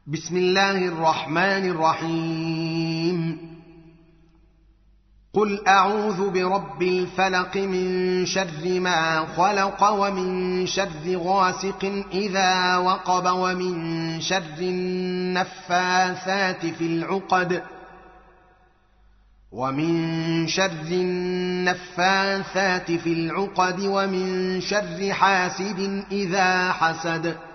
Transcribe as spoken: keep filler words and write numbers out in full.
بسم الله الرحمن الرحيم قل أعوذ برب الفلق من شر ما خلق ومن شر غاسق إذا وقب ومن شر النفاثات في العقد ومن شر النفاثات في العقد ومن شر حاسد إذا حسد